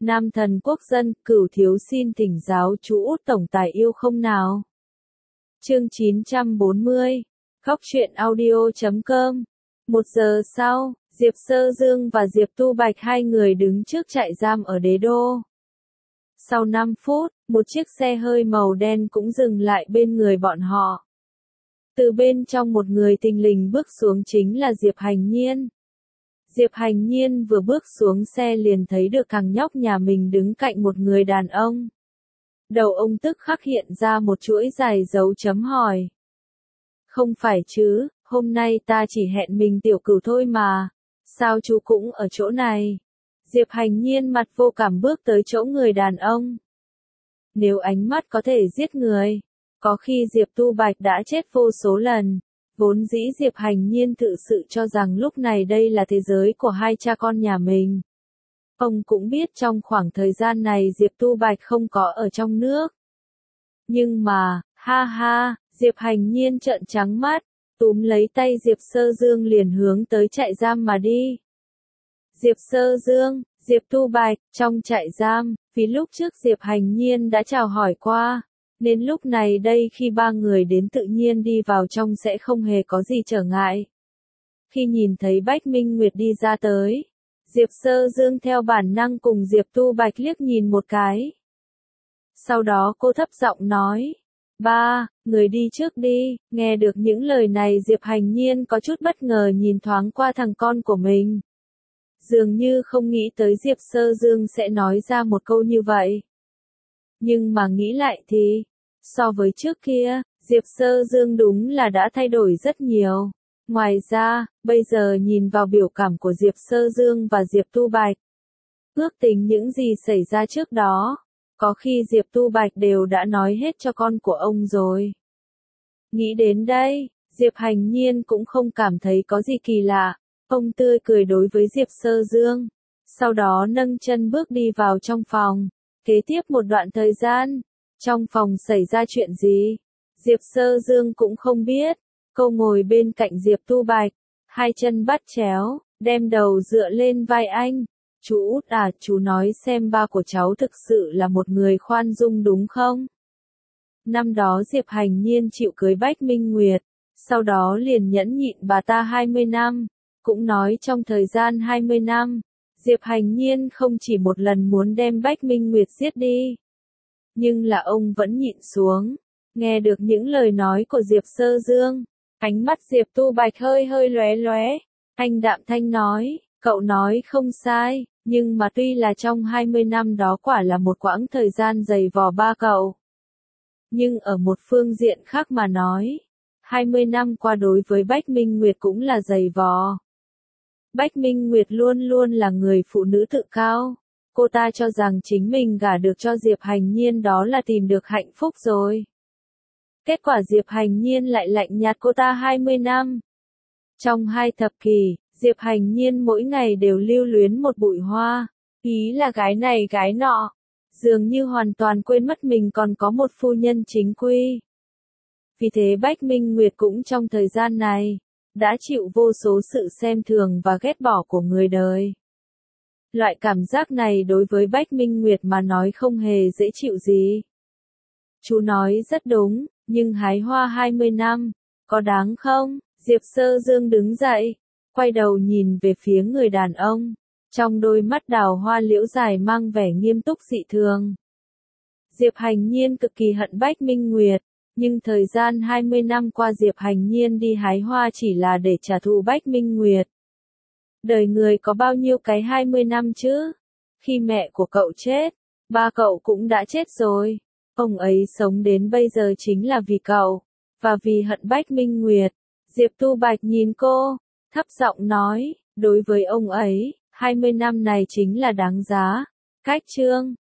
Nam thần quốc dân, Cửu thiếu xin thỉnh giáo chú Út tổng tài yêu không nào. Chương 940, Khóc truyện audio.com. 1 giờ sau, Diệp Sơ Dương và Diệp Tu Bạch hai người đứng trước trại giam ở Đế Đô. Sau 5 phút, một chiếc xe hơi màu đen cũng dừng lại bên người bọn họ. Từ bên trong một người thình lình bước xuống chính là Diệp Hành Nhiên. Diệp Hành Nhiên vừa bước xuống xe liền thấy được thằng nhóc nhà mình đứng cạnh một người đàn ông. Đầu ông tức khắc hiện ra một chuỗi dài dấu chấm hỏi. Không phải chứ, hôm nay ta chỉ hẹn mình tiểu cửu thôi mà, sao chú cũng ở chỗ này? Diệp Hành Nhiên mặt vô cảm bước tới chỗ người đàn ông. Nếu ánh mắt có thể giết người, có khi Diệp Tu Bạch đã chết vô số lần. Vốn dĩ Diệp Hành Nhiên tự sự cho rằng lúc này đây là thế giới của hai cha con nhà mình. Ông cũng biết trong khoảng thời gian này Diệp Tu Bạch không có ở trong nước. Nhưng mà, ha ha, Diệp Hành Nhiên trợn trắng mắt, túm lấy tay Diệp Sơ Dương liền hướng tới trại giam mà đi. Diệp Sơ Dương, Diệp Tu Bạch, trong trại giam, vì lúc trước Diệp Hành Nhiên đã chào hỏi qua. Nên lúc này đây khi ba người đến tự nhiên đi vào trong sẽ không hề có gì trở ngại. Khi nhìn thấy Bách Minh Nguyệt đi ra tới, Diệp Sơ Dương theo bản năng cùng Diệp Tu Bạch liếc nhìn một cái. Sau đó cô thấp giọng nói, ba, người đi trước đi. Nghe được những lời này Diệp Hành Nhiên có chút bất ngờ nhìn thoáng qua thằng con của mình. Dường như không nghĩ tới Diệp Sơ Dương sẽ nói ra một câu như vậy. Nhưng mà nghĩ lại thì, so với trước kia, Diệp Sơ Dương đúng là đã thay đổi rất nhiều. Ngoài ra, bây giờ nhìn vào biểu cảm của Diệp Sơ Dương và Diệp Tu Bạch, ước tính những gì xảy ra trước đó, có khi Diệp Tu Bạch đều đã nói hết cho con của ông rồi. Nghĩ đến đây, Diệp Hành Nhiên cũng không cảm thấy có gì kỳ lạ, ông tươi cười đối với Diệp Sơ Dương, sau đó nâng chân bước đi vào trong phòng. Kế tiếp một đoạn thời gian, trong phòng xảy ra chuyện gì, Diệp Sơ Dương cũng không biết. Cô ngồi bên cạnh Diệp Tu Bạch, hai chân bắt chéo, đem đầu dựa lên vai anh. Chú Út à, chú nói xem ba của cháu thực sự là một người khoan dung đúng không? Năm đó Diệp Hành Nhiên chịu cưới Bách Minh Nguyệt, sau đó liền nhẫn nhịn bà ta 20 năm, cũng nói trong thời gian 20 năm, Diệp Hành Nhiên không chỉ một lần muốn đem Bách Minh Nguyệt giết đi. Nhưng là ông vẫn nhịn xuống. Nghe được những lời nói của Diệp Sơ Dương, ánh mắt Diệp Tu Bạch hơi hơi lóe lóe. Anh đạm thanh nói, cậu nói không sai, nhưng mà tuy là trong 20 năm đó quả là một quãng thời gian dày vò ba cậu. Nhưng ở một phương diện khác mà nói, 20 năm qua đối với Bách Minh Nguyệt cũng là dày vò. Bách Minh Nguyệt luôn luôn là người phụ nữ tự cao. Cô ta cho rằng chính mình gả được cho Diệp Hành Nhiên đó là tìm được hạnh phúc rồi. Kết quả Diệp Hành Nhiên lại lạnh nhạt cô ta 20 năm. Trong 2 thập kỷ, Diệp Hành Nhiên mỗi ngày đều lưu luyến một bụi hoa, ý là gái này gái nọ, dường như hoàn toàn quên mất mình còn có một phu nhân chính quy. Vì thế Bách Minh Nguyệt cũng trong thời gian này, đã chịu vô số sự xem thường và ghét bỏ của người đời. Loại cảm giác này đối với Bách Minh Nguyệt mà nói không hề dễ chịu gì. Chú nói rất đúng, nhưng hái hoa 20 năm, có đáng không? Diệp Sơ Dương đứng dậy, quay đầu nhìn về phía người đàn ông, trong đôi mắt đào hoa liễu dài mang vẻ nghiêm túc dị thường. Diệp Hành Nhiên cực kỳ hận Bách Minh Nguyệt, nhưng thời gian 20 năm qua Diệp Hành Nhiên đi hái hoa chỉ là để trả thù Bách Minh Nguyệt. Đời người có bao nhiêu cái 20 năm chứ? Khi mẹ của cậu chết, ba cậu cũng đã chết rồi. Ông ấy sống đến bây giờ chính là vì cậu, và vì hận Bách Minh Nguyệt. Diệp Tu Bạch nhìn cô, thấp giọng nói, đối với ông ấy, 20 năm này chính là đáng giá. Cách chương